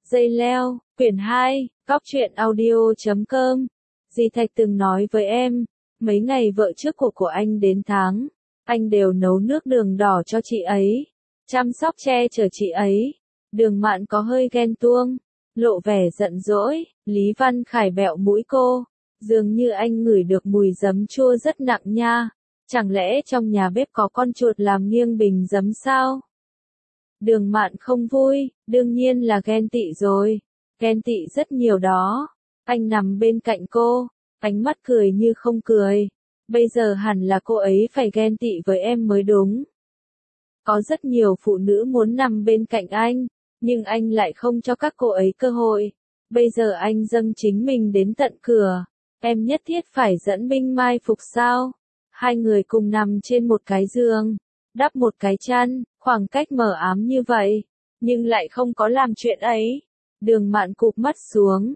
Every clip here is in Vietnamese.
Dây leo, quyển 2, góc truyện audio.com. Dì Thạch từng nói với em, mấy ngày vợ trước của anh đến tháng, anh đều nấu nước đường đỏ cho chị ấy, chăm sóc che chở chị ấy. Đường Mạn có hơi ghen tuông, lộ vẻ giận dỗi. Lý Văn Khải bẹo mũi cô, dường như anh ngửi được mùi giấm chua rất nặng nha. Chẳng lẽ trong nhà bếp có con chuột làm nghiêng bình giấm sao? Đường Mạn không vui, đương nhiên là ghen tị rồi. Ghen tị rất nhiều đó. Anh nằm bên cạnh cô, ánh mắt cười như không cười. Bây giờ hẳn là cô ấy phải ghen tị với em mới đúng. Có rất nhiều phụ nữ muốn nằm bên cạnh anh, nhưng anh lại không cho các cô ấy cơ hội. Bây giờ anh dâng chính mình đến tận cửa. Em nhất thiết phải dẫn binh mai phục sao? Hai người cùng nằm trên một cái giường, đắp một cái chăn, khoảng cách mờ ám như vậy, nhưng lại không có làm chuyện ấy. Đường Mạn cụp mắt xuống.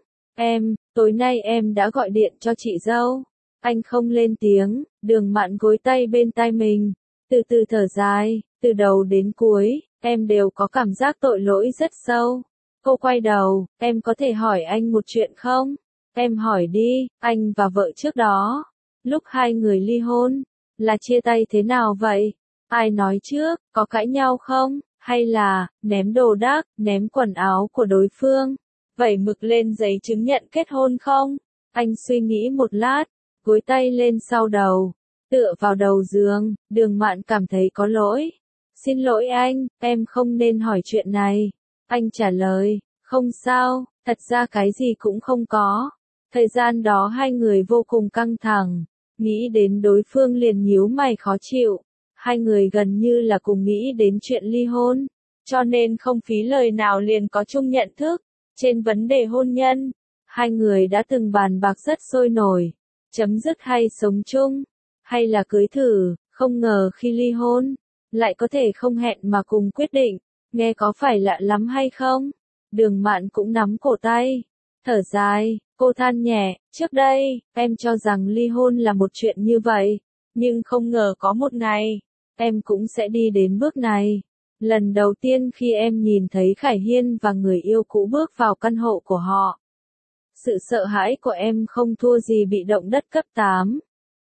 Tối nay em đã gọi điện cho chị dâu. Anh không lên tiếng. Đường Mạn gối tay bên tai mình, từ từ thở dài. Từ đầu đến cuối, em đều có cảm giác tội lỗi rất sâu. Cô quay đầu, em có thể hỏi anh một chuyện không? Em hỏi đi, anh và vợ trước đó, lúc hai người ly hôn, là chia tay thế nào vậy? Ai nói trước, có cãi nhau không? Hay là, ném đồ đạc, ném quần áo của đối phương, vẩy mực lên giấy chứng nhận kết hôn không? Anh suy nghĩ một lát, gối tay lên sau đầu, tựa vào đầu giường. Đường Mạn cảm thấy có lỗi. Xin lỗi anh, em không nên hỏi chuyện này. Anh trả lời, không sao, thật ra cái gì cũng không có. Thời gian đó hai người vô cùng căng thẳng, nghĩ đến đối phương liền nhíu mày khó chịu. Hai người gần như là cùng nghĩ đến chuyện ly hôn, cho nên không phí lời nào liền có chung nhận thức. Trên vấn đề hôn nhân, hai người đã từng bàn bạc rất sôi nổi, chấm dứt hay sống chung, hay là cưới thử. Không ngờ khi ly hôn, lại có thể không hẹn mà cùng quyết định. Nghe có phải lạ lắm hay không? Đường Mạn cũng nắm cổ tay, thở dài. Cô than nhẹ, trước đây, em cho rằng ly hôn là một chuyện như vậy, nhưng không ngờ có một ngày, em cũng sẽ đi đến bước này. Lần đầu tiên khi em nhìn thấy Khải Hiên và người yêu cũ bước vào căn hộ của họ, sự sợ hãi của em không thua gì bị động đất cấp 8.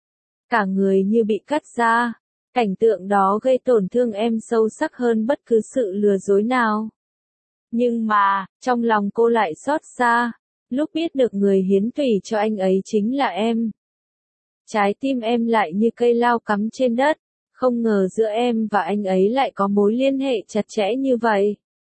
Cả người như bị cắt ra. Cảnh tượng đó gây tổn thương em sâu sắc hơn bất cứ sự lừa dối nào. Nhưng mà, trong lòng cô lại xót xa, lúc biết được người hiến tủy cho anh ấy chính là em. Trái tim em lại như cây lao cắm trên đất, không ngờ giữa em và anh ấy lại có mối liên hệ chặt chẽ như vậy.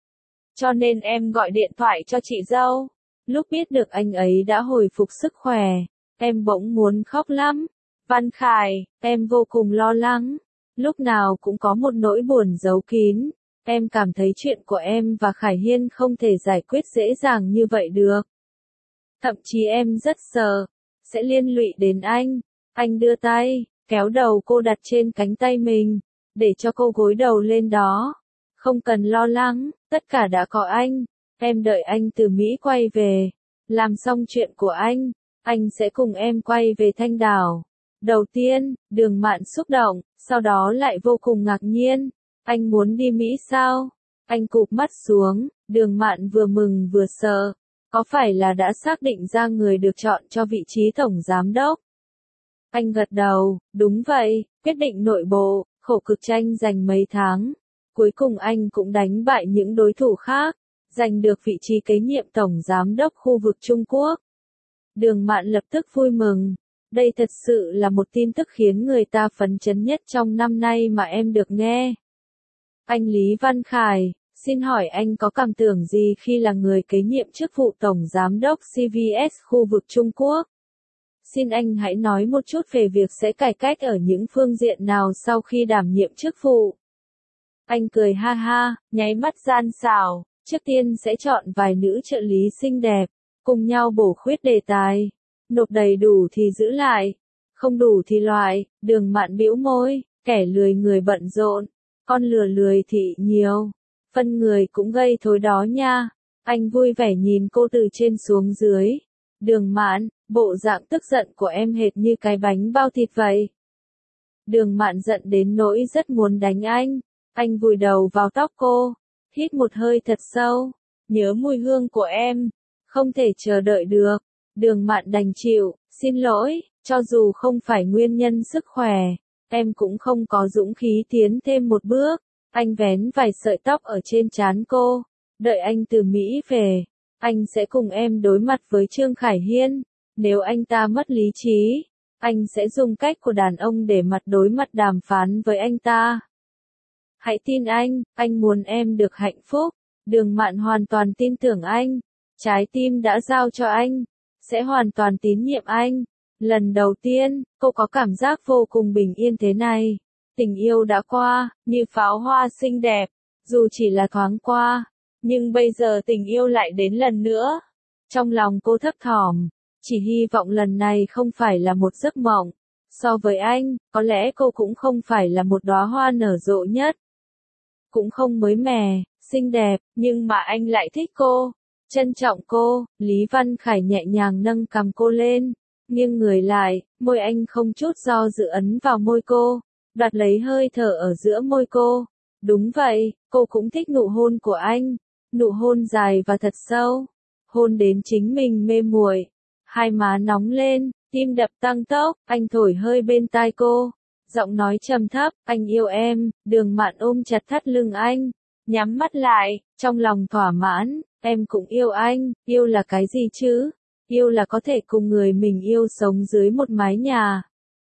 Cho nên em gọi điện thoại cho chị dâu. Lúc biết được anh ấy đã hồi phục sức khỏe, em bỗng muốn khóc lắm. Văn Khải, em vô cùng lo lắng. Lúc nào cũng có một nỗi buồn giấu kín. Em cảm thấy chuyện của em và Khải Hiên không thể giải quyết dễ dàng như vậy được. Thậm chí em rất sợ, sẽ liên lụy đến anh. Anh đưa tay, kéo đầu cô đặt trên cánh tay mình, để cho cô gối đầu lên đó. Không cần lo lắng, tất cả đã có anh. Em đợi anh từ Mỹ quay về. Làm xong chuyện của anh sẽ cùng em quay về Thanh Đảo. Đầu tiên, Đường Mạn xúc động, sau đó lại vô cùng ngạc nhiên. Anh muốn đi Mỹ sao? Anh cụp mắt xuống. Đường Mạn vừa mừng vừa sợ. Có phải là đã xác định ra người được chọn cho vị trí tổng giám đốc? Anh gật đầu, đúng vậy, quyết định nội bộ, khổ cực tranh giành mấy tháng. Cuối cùng anh cũng đánh bại những đối thủ khác, giành được vị trí kế nhiệm tổng giám đốc khu vực Trung Quốc. Đường Mạn lập tức vui mừng. Đây thật sự là một tin tức khiến người ta phấn chấn nhất trong năm nay mà em được nghe. Anh Lý Văn Khải, xin hỏi anh có cảm tưởng gì khi là người kế nhiệm chức vụ Tổng Giám đốc CVS khu vực Trung Quốc? Xin anh hãy nói một chút về việc sẽ cải cách ở những phương diện nào sau khi đảm nhiệm chức vụ. Anh cười ha ha, nháy mắt gian xảo. Trước tiên sẽ chọn vài nữ trợ lý xinh đẹp, cùng nhau bổ khuyết đề tài. Nộp đầy đủ thì giữ lại, không đủ thì loại. Đường Mạn bĩu môi, kẻ lười người bận rộn, con lừa lười thì nhiều, phân người cũng gây thối đó nha. Anh vui vẻ nhìn cô từ trên xuống dưới. Đường Mạn, bộ dạng tức giận của em hệt như cái bánh bao thịt vậy. Đường Mạn giận đến nỗi rất muốn đánh anh. Anh vùi đầu vào tóc cô, hít một hơi thật sâu, nhớ mùi hương của em, không thể chờ đợi được. Đường Mạn đành chịu, xin lỗi, cho dù không phải nguyên nhân sức khỏe, em cũng không có dũng khí tiến thêm một bước. Anh vén vài sợi tóc ở trên trán cô, đợi anh từ Mỹ về, anh sẽ cùng em đối mặt với Trương Khải Hiên. Nếu anh ta mất lý trí, anh sẽ dùng cách của đàn ông để mặt đối mặt đàm phán với anh ta. Hãy tin anh muốn em được hạnh phúc. Đường Mạn hoàn toàn tin tưởng anh, trái tim đã giao cho anh, sẽ hoàn toàn tín nhiệm anh. Lần đầu tiên, cô có cảm giác vô cùng bình yên thế này. Tình yêu đã qua, như pháo hoa xinh đẹp, dù chỉ là thoáng qua, nhưng bây giờ tình yêu lại đến lần nữa. Trong lòng cô thấp thỏm, chỉ hy vọng lần này không phải là một giấc mộng. So với anh, có lẽ cô cũng không phải là một đóa hoa nở rộ nhất, cũng không mới mẻ, xinh đẹp, nhưng mà anh lại thích cô, trân trọng cô. Lý Văn Khải nhẹ nhàng nâng cằm cô lên, nghiêng người lại, môi anh không chút do dự ấn vào môi cô, đoạt lấy hơi thở ở giữa môi cô. Đúng vậy, cô cũng thích nụ hôn của anh, nụ hôn dài và thật sâu, hôn đến chính mình mê muội, hai má nóng lên, tim đập tăng tốc. Anh thổi hơi bên tai cô, giọng nói trầm thấp, anh yêu em. Đường Mạn ôm chặt thắt lưng anh, nhắm mắt lại, trong lòng thỏa mãn. Em cũng yêu anh. Yêu là cái gì chứ? Yêu là có thể cùng người mình yêu sống dưới một mái nhà,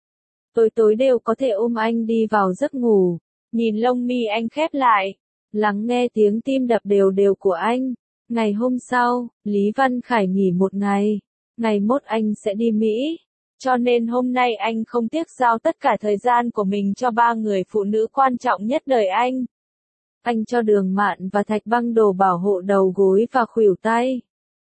tối tối đều có thể ôm anh đi vào giấc ngủ, nhìn lông mi anh khép lại, lắng nghe tiếng tim đập đều đều của anh. Ngày hôm sau, Lý Văn Khải nghỉ một ngày, ngày mốt anh sẽ đi Mỹ, cho nên hôm nay anh không tiếc giao tất cả thời gian của mình cho ba người phụ nữ quan trọng nhất đời anh. Anh cho Đường Mạn và Thạch Băng đồ bảo hộ đầu gối và khuỷu tay,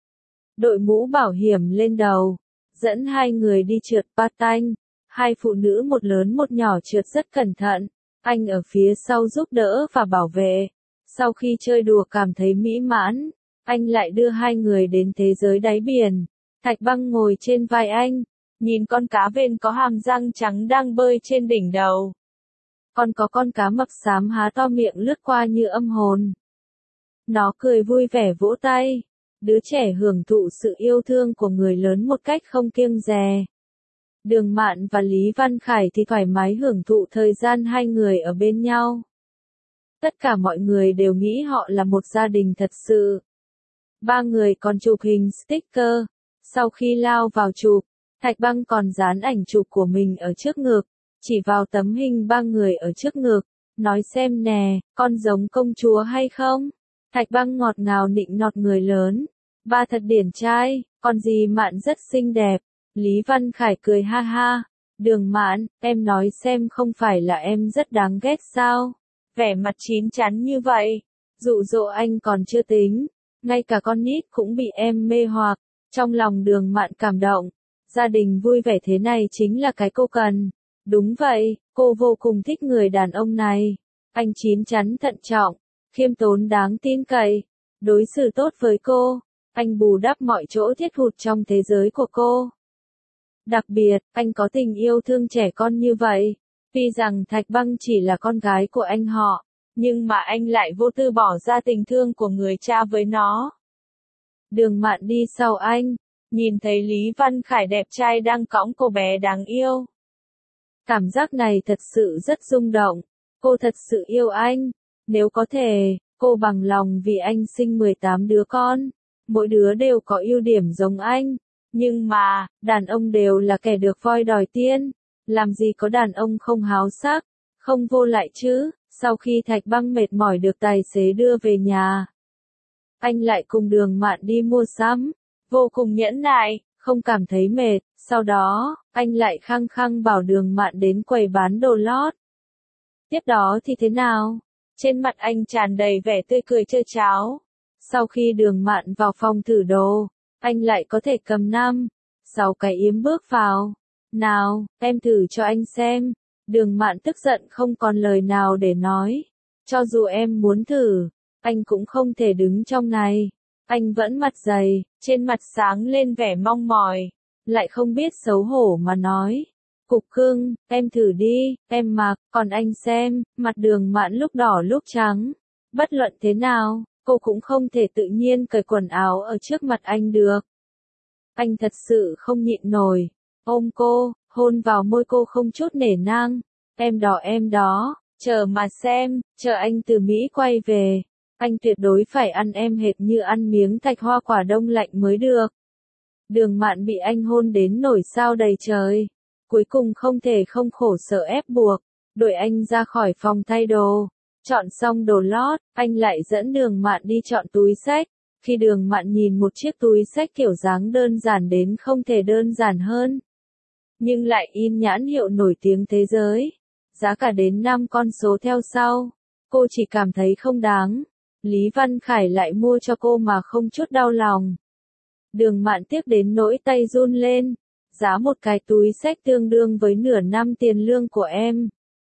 đội mũ bảo hiểm lên đầu, dẫn hai người đi trượt patin. Hai phụ nữ một lớn một nhỏ trượt rất cẩn thận, anh ở phía sau giúp đỡ và bảo vệ. Sau khi chơi đùa cảm thấy mỹ mãn, anh lại đưa hai người đến thế giới đáy biển. Thạch Băng ngồi trên vai anh, nhìn con cá vên có hàm răng trắng đang bơi trên đỉnh đầu. Còn có con cá mập xám há to miệng lướt qua như âm hồn. Nó cười vui vẻ vỗ tay. Đứa trẻ hưởng thụ sự yêu thương của người lớn một cách không kiêng dè. Đường Mạn và Lý Văn Khải thì thoải mái hưởng thụ thời gian hai người ở bên nhau. Tất cả mọi người đều nghĩ họ là một gia đình thật sự. Ba người còn chụp hình sticker. Sau khi lao vào chụp, Thạch Băng còn dán ảnh chụp của mình ở trước ngực, chỉ vào tấm hình ba người ở trước ngực, nói xem nè, con giống công chúa hay không? Thạch Băng ngọt ngào nịnh nọt người lớn. Ba thật điển trai, còn dì Mạn rất xinh đẹp. Lý Văn Khải cười ha ha. Đường Mạn, em nói xem không phải là em rất đáng ghét sao? Vẻ mặt chín chắn như vậy, dụ dỗ anh còn chưa tính, ngay cả con nít cũng bị em mê hoặc. Trong lòng Đường Mạn cảm động, gia đình vui vẻ thế này chính là cái cô cần. Đúng vậy, cô vô cùng thích người đàn ông này. Anh chín chắn thận trọng, khiêm tốn đáng tin cậy, đối xử tốt với cô. Anh bù đắp mọi chỗ thiết hụt trong thế giới của cô. Đặc biệt, anh có tình yêu thương trẻ con như vậy. Tuy rằng Thạch Băng chỉ là con gái của anh họ, nhưng mà anh lại vô tư bỏ ra tình thương của người cha với nó. Đường Mạn đi sau anh, nhìn thấy Lý Văn Khải đẹp trai đang cõng cô bé đáng yêu. Cảm giác này thật sự rất rung động. Cô thật sự yêu anh. Nếu có thể, cô bằng lòng vì anh sinh 18 đứa con. Mỗi đứa đều có ưu điểm giống anh. Nhưng mà, đàn ông đều là kẻ được voi đòi tiên. Làm gì có đàn ông không háo sắc, không vô lại chứ. Sau khi Thạch Băng mệt mỏi được tài xế đưa về nhà, anh lại cùng Đường Mạn đi mua sắm. Vô cùng nhẫn nại, không cảm thấy mệt. Sau đó, anh lại khăng khăng bảo Đường Mạn đến quầy bán đồ lót. Tiếp đó thì thế nào? Trên mặt anh tràn đầy vẻ tươi cười trơ tráo. Sau khi Đường Mạn vào phòng thử đồ, anh lại có thể cầm 5, 6 cái yếm bước vào. Nào, em thử cho anh xem. Đường Mạn tức giận không còn lời nào để nói. Cho dù em muốn thử, anh cũng không thể đứng trong này. Anh vẫn mặt dày, trên mặt sáng lên vẻ mong mỏi, lại không biết xấu hổ mà nói. Cục cưng, em thử đi, em mặc, còn anh xem. Mặt Đường Mạn lúc đỏ lúc trắng. Bất luận thế nào, cô cũng không thể tự nhiên cởi quần áo ở trước mặt anh được. Anh thật sự không nhịn nổi, ôm cô, hôn vào môi cô không chút nể nang, em đó, chờ mà xem, chờ anh từ Mỹ quay về, anh tuyệt đối phải ăn em hệt như ăn miếng thạch hoa quả đông lạnh mới được. Đường Mạn bị anh hôn đến nổi sao đầy trời, cuối cùng không thể không khổ sở ép buộc, đuổi anh ra khỏi phòng thay đồ. Chọn xong đồ lót, anh lại dẫn Đường Mạn đi chọn túi xách. Khi Đường Mạn nhìn một chiếc túi xách kiểu dáng đơn giản đến không thể đơn giản hơn, nhưng lại in nhãn hiệu nổi tiếng thế giới, giá cả đến 5 con số theo sau, cô chỉ cảm thấy không đáng. Lý Văn Khải lại mua cho cô mà không chút đau lòng. Đường Mạn tiếc đến nỗi tay run lên, giá một cái túi xách tương đương với nửa năm tiền lương của em.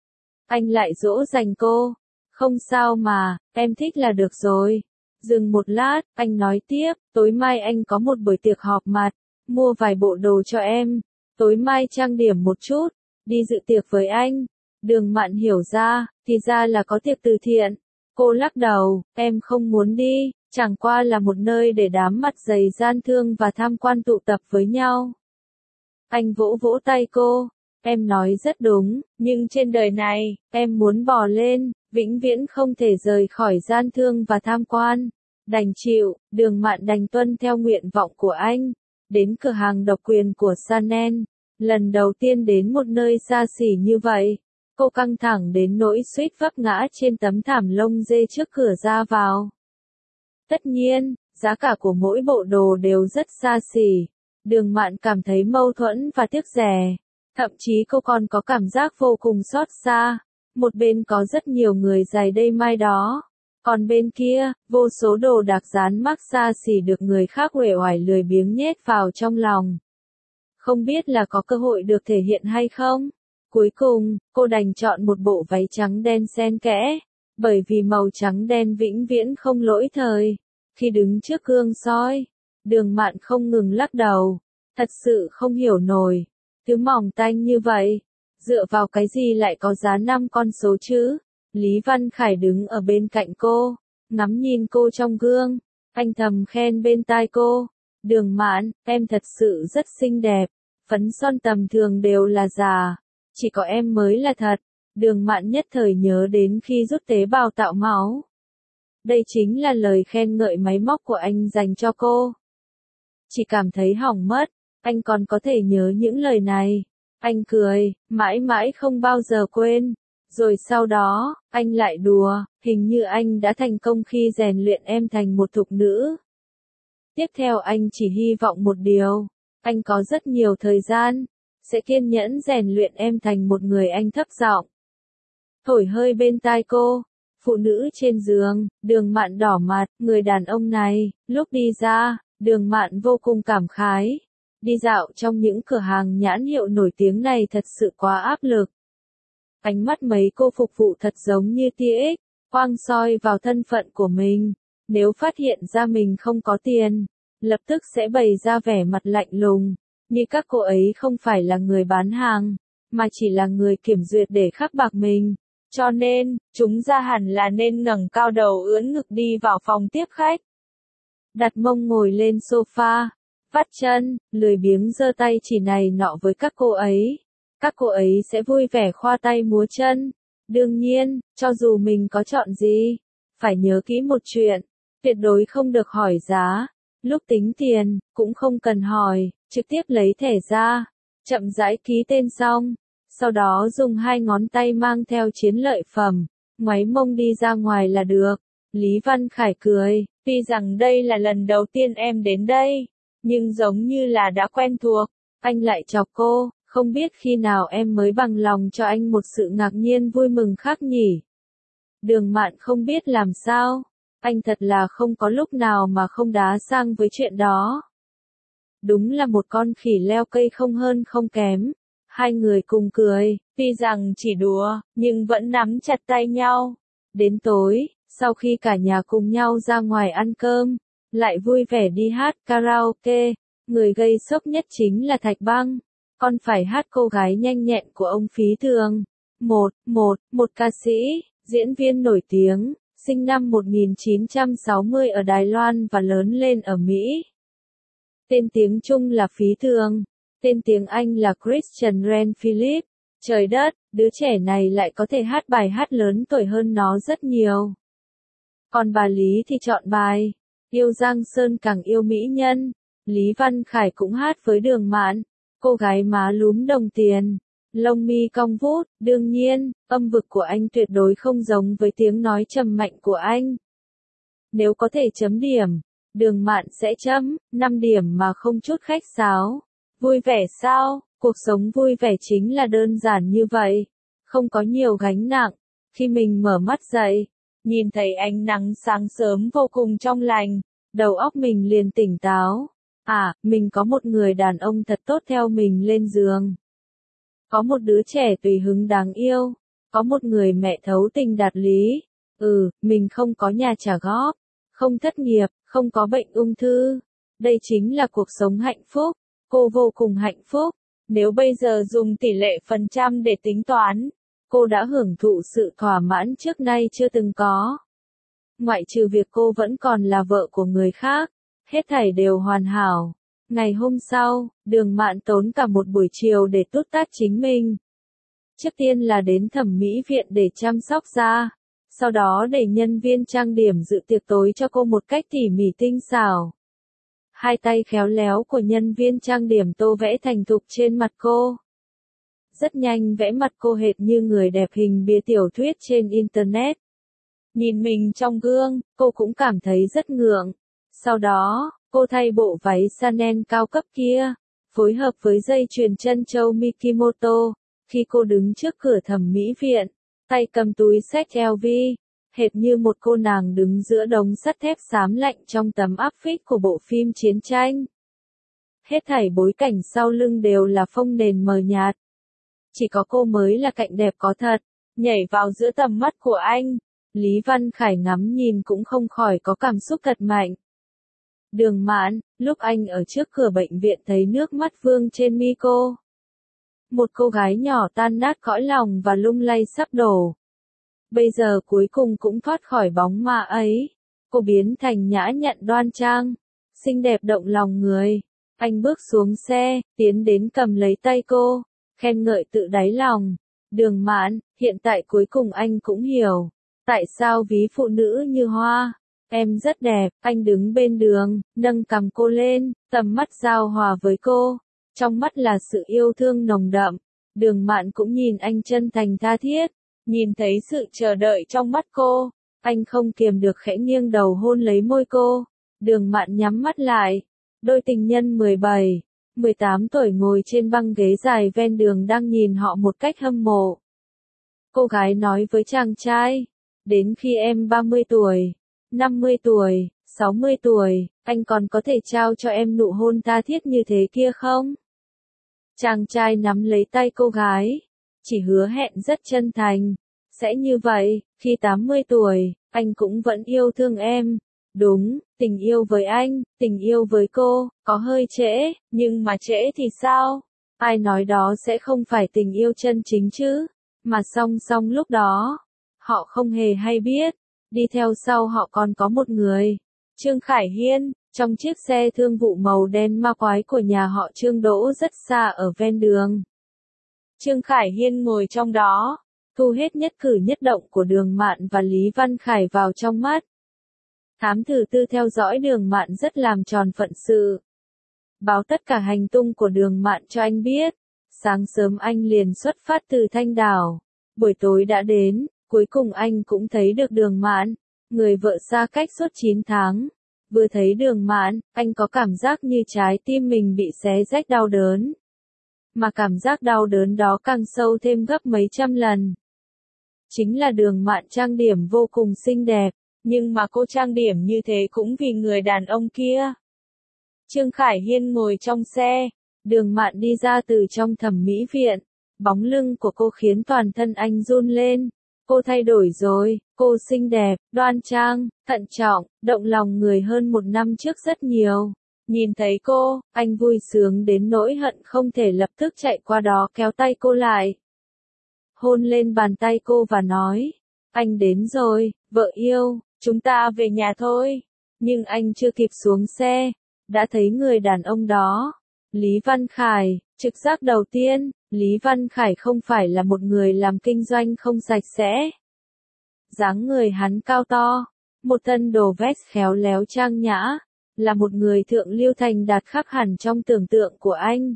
Anh lại dỗ dành cô, không sao mà, em thích là được rồi. Dừng một lát, anh nói tiếp, tối mai anh có một buổi tiệc họp mặt, mua vài bộ đồ cho em, tối mai trang điểm một chút, đi dự tiệc với anh. Đường Mạn hiểu ra, thì ra là có tiệc từ thiện. Cô lắc đầu, em không muốn đi, chẳng qua là một nơi để đám mặt dày gian thương và tham quan tụ tập với nhau. Anh vỗ vỗ tay cô, em nói rất đúng, nhưng trên đời này, em muốn bò lên, vĩnh viễn không thể rời khỏi gian thương và tham quan. Đành chịu, Đường Mạn đành tuân theo nguyện vọng của anh, đến cửa hàng độc quyền của Chanel, lần đầu tiên đến một nơi xa xỉ như vậy. Cô căng thẳng đến nỗi suýt vấp ngã trên tấm thảm lông dê trước cửa ra vào. Tất nhiên, giá cả của mỗi bộ đồ đều rất xa xỉ. Đường Mạn cảm thấy mâu thuẫn và tiếc rẻ. Thậm chí cô còn có cảm giác vô cùng xót xa. Một bên có rất nhiều người giày đây mai đó. Còn bên kia, vô số đồ đặc dán mác xa xỉ được người khác uể oải lười biếng nhét vào trong lòng. Không biết là có cơ hội được thể hiện hay không? Cuối cùng, cô đành chọn một bộ váy trắng đen xen kẽ, bởi vì màu trắng đen vĩnh viễn không lỗi thời. Khi đứng trước gương soi, Đường Mạn không ngừng lắc đầu, thật sự không hiểu nổi, thứ mỏng tanh như vậy, dựa vào cái gì lại có giá 5 con số chứ? Lý Văn Khải đứng ở bên cạnh cô, ngắm nhìn cô trong gương, anh thầm khen bên tai cô, Đường Mạn, em thật sự rất xinh đẹp, phấn son tầm thường đều là giả. Chỉ có em mới là thật. Đường Mạn nhất thời nhớ đến khi rút tế bào tạo máu. Đây chính là lời khen ngợi máy móc của anh dành cho cô. Chỉ cảm thấy hỏng mất, anh còn có thể nhớ những lời này. Anh cười, mãi mãi không bao giờ quên. Rồi sau đó, anh lại đùa, hình như anh đã thành công khi rèn luyện em thành một thục nữ. Tiếp theo anh chỉ hy vọng một điều, anh có rất nhiều thời gian, sẽ kiên nhẫn rèn luyện em thành một người anh thấp giọng. Thổi hơi bên tai cô, phụ nữ trên giường, Đường Mạn đỏ mặt, người đàn ông này, lúc đi ra, Đường Mạn vô cùng cảm khái. Đi dạo trong những cửa hàng nhãn hiệu nổi tiếng này thật sự quá áp lực. Ánh mắt mấy cô phục vụ thật giống như tia X, quang soi vào thân phận của mình. Nếu phát hiện ra mình không có tiền, lập tức sẽ bày ra vẻ mặt lạnh lùng. Như các cô ấy không phải là người bán hàng, mà chỉ là người kiểm duyệt để khắc bạc mình. Cho nên, chúng ra hẳn là nên ngẩng cao đầu ưỡn ngực đi vào phòng tiếp khách. Đặt mông ngồi lên sofa, vắt chân, lười biếng giơ tay chỉ này nọ với các cô ấy. Các cô ấy sẽ vui vẻ khoa tay múa chân. Đương nhiên, cho dù mình có chọn gì, phải nhớ kỹ một chuyện, tuyệt đối không được hỏi giá. Lúc tính tiền, cũng không cần hỏi, trực tiếp lấy thẻ ra, chậm rãi ký tên xong, sau đó dùng 2 ngón tay mang theo chiến lợi phẩm, ngoáy mông đi ra ngoài là được. Lý Văn Khải cười, tuy rằng đây là lần đầu tiên em đến đây, nhưng giống như là đã quen thuộc. Anh lại chọc cô, không biết khi nào em mới bằng lòng cho anh một sự ngạc nhiên vui mừng khác nhỉ. Đường Mạn không biết làm sao. Anh thật là không có lúc nào mà không đá sang với chuyện đó. Đúng là một con khỉ leo cây không hơn không kém. Hai người cùng cười, tuy rằng chỉ đùa, nhưng vẫn nắm chặt tay nhau. Đến tối, sau khi cả nhà cùng nhau ra ngoài ăn cơm, lại vui vẻ đi hát karaoke, người gây sốc nhất chính là Thạch Băng. Con phải hát cô gái nhanh nhẹn của ông Phí Thường. Một ca sĩ, diễn viên nổi tiếng. sinh năm 1960 ở Đài Loan và lớn lên ở Mỹ. Tên tiếng Trung là Phí Thường, tên tiếng Anh là Christian Ren Philip. Trời đất, đứa trẻ này lại có thể hát bài hát lớn tuổi hơn nó rất nhiều. Còn bà Lý thì chọn bài Yêu Giang Sơn càng yêu mỹ nhân. Lý Văn Khải cũng hát với Đường Mạn, cô gái má lúm đồng tiền, lông mi cong vút. Đương nhiên, âm vực của anh tuyệt đối không giống với tiếng nói trầm mạnh của anh. Nếu có thể chấm điểm, Đường Mạn sẽ chấm 5 điểm mà không chút khách sáo. Vui vẻ sao? Cuộc sống vui vẻ chính là đơn giản như vậy, không có nhiều gánh nặng. Khi mình mở mắt dậy, nhìn thấy ánh nắng sáng sớm vô cùng trong lành, đầu óc mình liền tỉnh táo. À, mình có một người đàn ông thật tốt theo mình lên giường. Có một đứa trẻ tùy hứng đáng yêu. Có một người mẹ thấu tình đạt lý. Mình không có nhà trả góp, không thất nghiệp, không có bệnh ung thư. Đây chính là cuộc sống hạnh phúc. Cô vô cùng hạnh phúc. Nếu bây giờ dùng tỷ lệ phần trăm để tính toán, cô đã hưởng thụ sự thỏa mãn trước nay chưa từng có. Ngoại trừ việc cô vẫn còn là vợ của người khác, hết thảy đều hoàn hảo. Ngày hôm sau, Đường Mạn tốn cả một buổi chiều để tút tát chính mình. Trước tiên là đến thẩm mỹ viện để chăm sóc da, sau đó để nhân viên trang điểm dự tiệc tối cho cô một cách tỉ mỉ tinh xảo. Hai tay khéo léo của nhân viên trang điểm tô vẽ thành thục trên mặt cô. Rất nhanh vẽ mặt cô hệt như người đẹp hình bìa tiểu thuyết trên Internet. Nhìn mình trong gương, cô cũng cảm thấy rất ngượng. Sau đó, cô thay bộ váy Chanel cao cấp kia, phối hợp với dây chuyền chân châu Mikimoto. Khi cô đứng trước cửa thẩm mỹ viện, tay cầm túi xách LV, hệt như một cô nàng đứng giữa đống sắt thép xám lạnh trong tấm áp phích của bộ phim chiến tranh. Hết thảy bối cảnh sau lưng đều là phông nền mờ nhạt. Chỉ có cô mới là cạnh đẹp có thật, nhảy vào giữa tầm mắt của anh. Lý Văn Khải ngắm nhìn cũng không khỏi có cảm xúc thật mạnh. Đường Mạn, lúc anh ở trước cửa bệnh viện thấy nước mắt vương trên mi cô. Một cô gái nhỏ tan nát cõi lòng và lung lay sắp đổ. Bây giờ cuối cùng cũng thoát khỏi bóng ma ấy. Cô biến thành nhã nhặn đoan trang, xinh đẹp động lòng người. Anh bước xuống xe, tiến đến cầm lấy tay cô, khen ngợi tự đáy lòng. Đường Mạn, hiện tại cuối cùng anh cũng hiểu. Tại sao ví phụ nữ như hoa? Em rất đẹp. Anh đứng bên đường, nâng cằm cô lên, tầm mắt giao hòa với cô. Trong mắt là sự yêu thương nồng đậm. Đường Mạn cũng nhìn anh chân thành tha thiết. Nhìn thấy sự chờ đợi trong mắt cô, anh không kiềm được khẽ nghiêng đầu hôn lấy môi cô. Đường Mạn nhắm mắt lại. Đôi tình nhân 17, 18 tuổi ngồi trên băng ghế dài ven đường đang nhìn họ một cách hâm mộ. Cô gái nói với chàng trai, đến khi em 30 tuổi, 50 tuổi, 60 tuổi, anh còn có thể trao cho em nụ hôn tha thiết như thế kia không? Chàng trai nắm lấy tay cô gái, chỉ hứa hẹn rất chân thành, sẽ như vậy, khi 80 tuổi, anh cũng vẫn yêu thương em. Đúng, tình yêu với anh, tình yêu với cô, có hơi trễ, nhưng mà trễ thì sao? Ai nói đó sẽ không phải tình yêu chân chính chứ? Mà song song lúc đó, họ không hề hay biết, đi theo sau họ còn có một người, Trương Khải Hiên, trong chiếc xe thương vụ màu đen ma quái của nhà họ Trương đỗ rất xa ở ven đường. Trương Khải Hiên ngồi trong đó, thu hết nhất cử nhất động của Đường Mạn và Lý Văn Khải vào trong mắt. Thám tử Tư theo dõi Đường Mạn rất làm tròn phận sự. Báo tất cả hành tung của Đường Mạn cho anh biết. Sáng sớm anh liền xuất phát từ Thanh Đảo. Buổi tối đã đến, cuối cùng anh cũng thấy được Đường Mạn, người vợ xa cách suốt 9 tháng. Vừa thấy Đường Mạn, anh có cảm giác như trái tim mình bị xé rách đau đớn. Mà cảm giác đau đớn đó càng sâu thêm gấp mấy trăm lần. Chính là Đường Mạn trang điểm vô cùng xinh đẹp, nhưng mà cô trang điểm như thế cũng vì người đàn ông kia. Trương Khải Hiên ngồi trong xe, Đường Mạn đi ra từ trong thẩm mỹ viện, bóng lưng của cô khiến toàn thân anh run lên. Cô thay đổi rồi, cô xinh đẹp, đoan trang, thận trọng, động lòng người hơn một năm trước rất nhiều. Nhìn thấy cô, anh vui sướng đến nỗi hận không thể lập tức chạy qua đó kéo tay cô lại. Hôn lên bàn tay cô và nói, Anh đến rồi, vợ yêu, chúng ta về nhà thôi. Nhưng anh chưa kịp xuống xe, đã thấy người đàn ông đó. Lý Văn Khải, trực giác đầu tiên, Lý Văn Khải không phải là một người làm kinh doanh không sạch sẽ. Dáng người hắn cao to, một thân đồ vest khéo léo trang nhã, là một người thượng lưu thành đạt khác hẳn trong tưởng tượng của anh.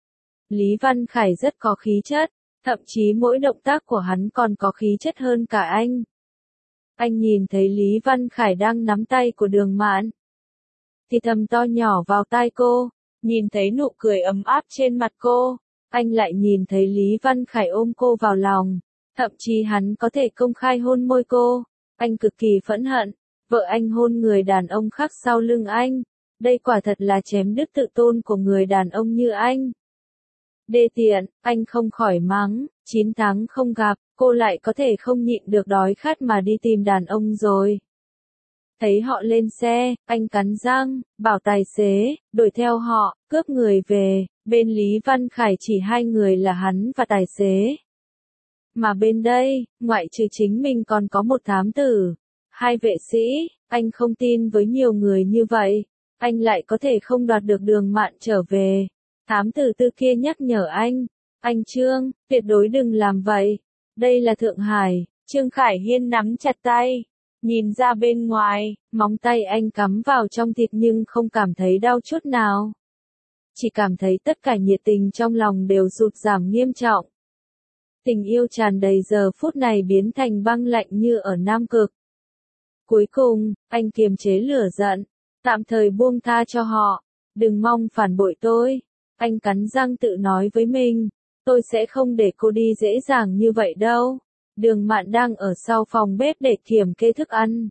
Lý Văn Khải rất có khí chất, thậm chí mỗi động tác của hắn còn có khí chất hơn cả anh. Anh nhìn thấy Lý Văn Khải đang nắm tay của Đường Mạn, thì thầm to nhỏ vào tai cô, nhìn thấy nụ cười ấm áp trên mặt cô, anh lại nhìn thấy Lý Văn Khải ôm cô vào lòng, thậm chí hắn có thể công khai hôn môi cô, anh cực kỳ phẫn hận, vợ anh hôn người đàn ông khác sau lưng anh, đây quả thật là chém đứt tự tôn của người đàn ông như anh. Đê tiện, anh không khỏi mắng, 9 tháng không gặp, cô lại có thể không nhịn được đói khát mà đi tìm đàn ông rồi. Thấy họ lên xe, anh cắn răng, bảo tài xế, đuổi theo họ, cướp người về, bên Lý Văn Khải chỉ hai người là hắn và tài xế. Mà bên đây, ngoại trừ chính mình còn có một thám tử, hai vệ sĩ, anh không tin với nhiều người như vậy, anh lại có thể không đoạt được Đường Mạn trở về. Thám tử tư kia nhắc nhở anh Trương, tuyệt đối đừng làm vậy, đây là Thượng Hải. Trương Khải Hiên nắm chặt tay, nhìn ra bên ngoài, móng tay anh cắm vào trong thịt nhưng không cảm thấy đau chút nào. Chỉ cảm thấy tất cả nhiệt tình trong lòng đều sụt giảm nghiêm trọng. Tình yêu tràn đầy giờ phút này biến thành băng lạnh như ở Nam Cực. Cuối cùng, anh kiềm chế lửa giận, tạm thời buông tha cho họ, đừng mong phản bội tôi. Anh cắn răng tự nói với mình, tôi sẽ không để cô đi dễ dàng như vậy đâu. Đường Mạn đang ở sau phòng bếp để kiểm kê thức ăn.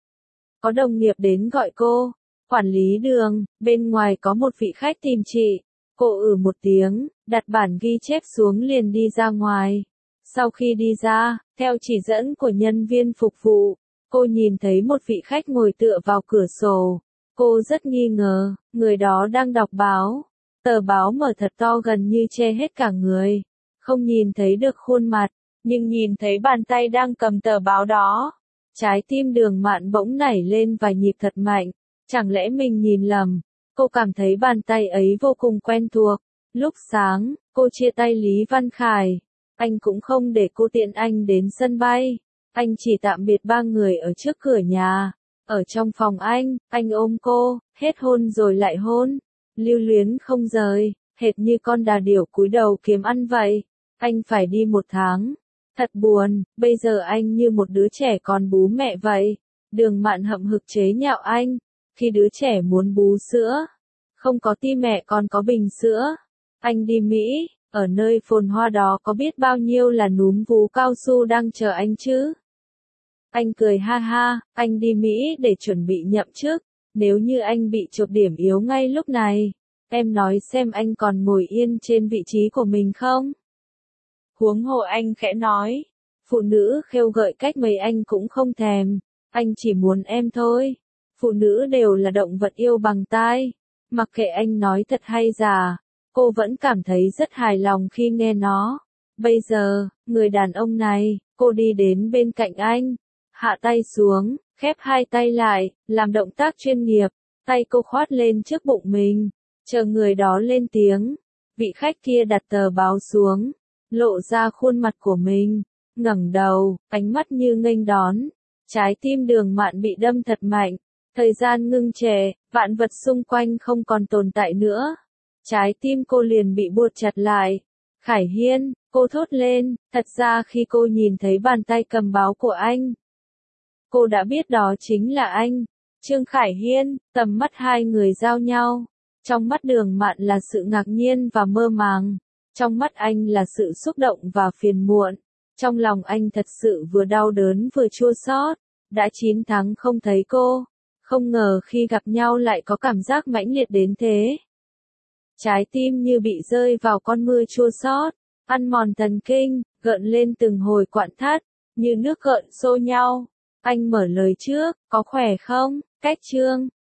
Có đồng nghiệp đến gọi cô, quản lý Đường, bên ngoài có một vị khách tìm chị. Cô một tiếng, đặt bản ghi chép xuống liền đi ra ngoài. Sau khi đi ra, theo chỉ dẫn của nhân viên phục vụ, cô nhìn thấy một vị khách ngồi tựa vào cửa sổ. Cô rất nghi ngờ, người đó đang đọc báo. Tờ báo mở thật to gần như che hết cả người. Không nhìn thấy được khuôn mặt, nhưng nhìn thấy bàn tay đang cầm tờ báo đó. Trái tim Đường Mạn bỗng nảy lên vài nhịp thật mạnh. Chẳng lẽ mình nhìn lầm? Cô cảm thấy bàn tay ấy vô cùng quen thuộc. Lúc sáng, cô chia tay Lý Văn Khải. Anh cũng không để cô tiện anh đến sân bay. Anh chỉ tạm biệt ba người ở trước cửa nhà. Ở trong phòng anh ôm cô, hết hôn rồi lại hôn. Lưu luyến không rời, hệt như con đà điểu cúi đầu kiếm ăn vậy. Anh phải đi 1 tháng. Thật buồn, bây giờ anh như một đứa trẻ còn bú mẹ vậy. Đường Mạn hậm hực chế nhạo anh. Khi đứa trẻ muốn bú sữa, không có ti mẹ còn có bình sữa. Anh đi Mỹ, ở nơi phồn hoa đó có biết bao nhiêu là núm vú cao su đang chờ anh chứ? Anh cười ha ha, anh đi Mỹ để chuẩn bị nhậm chức. Nếu như anh bị chộp điểm yếu ngay lúc này, em nói xem anh còn ngồi yên trên vị trí của mình không? Huống hồ anh khẽ nói, phụ nữ khêu gợi cách mấy anh cũng không thèm, anh chỉ muốn em thôi. Phụ nữ đều là động vật yêu bằng tai. Mặc kệ anh nói thật hay giả, cô vẫn cảm thấy rất hài lòng khi nghe nó. Bây giờ, người đàn ông này, cô đi đến bên cạnh anh, hạ tay xuống, khép hai tay lại, làm động tác chuyên nghiệp, tay cô khoát lên trước bụng mình, chờ người đó lên tiếng. Vị khách kia đặt tờ báo xuống, lộ ra khuôn mặt của mình, ngẩng đầu, ánh mắt như nghênh đón. Trái tim Đường Mạn bị đâm thật mạnh, thời gian ngưng trệ, vạn vật xung quanh không còn tồn tại nữa. Trái tim cô liền bị buộc chặt lại. Khải Hiên, cô thốt lên, thật ra khi cô nhìn thấy bàn tay cầm báo của anh, cô đã biết đó chính là anh. Trương Khải Hiên, tầm mắt hai người giao nhau. Trong mắt Đường Mạn là sự ngạc nhiên và mơ màng. Trong mắt anh là sự xúc động và phiền muộn. Trong lòng anh thật sự vừa đau đớn vừa chua xót. Đã 9 tháng không thấy cô. Không ngờ khi gặp nhau lại có cảm giác mãnh liệt đến thế. Trái tim như bị rơi vào con mưa chua xót, ăn mòn thần kinh, gợn lên từng hồi quặn thắt, như nước gợn xô nhau. Anh mở lời trước, có khỏe không, Cách Trương?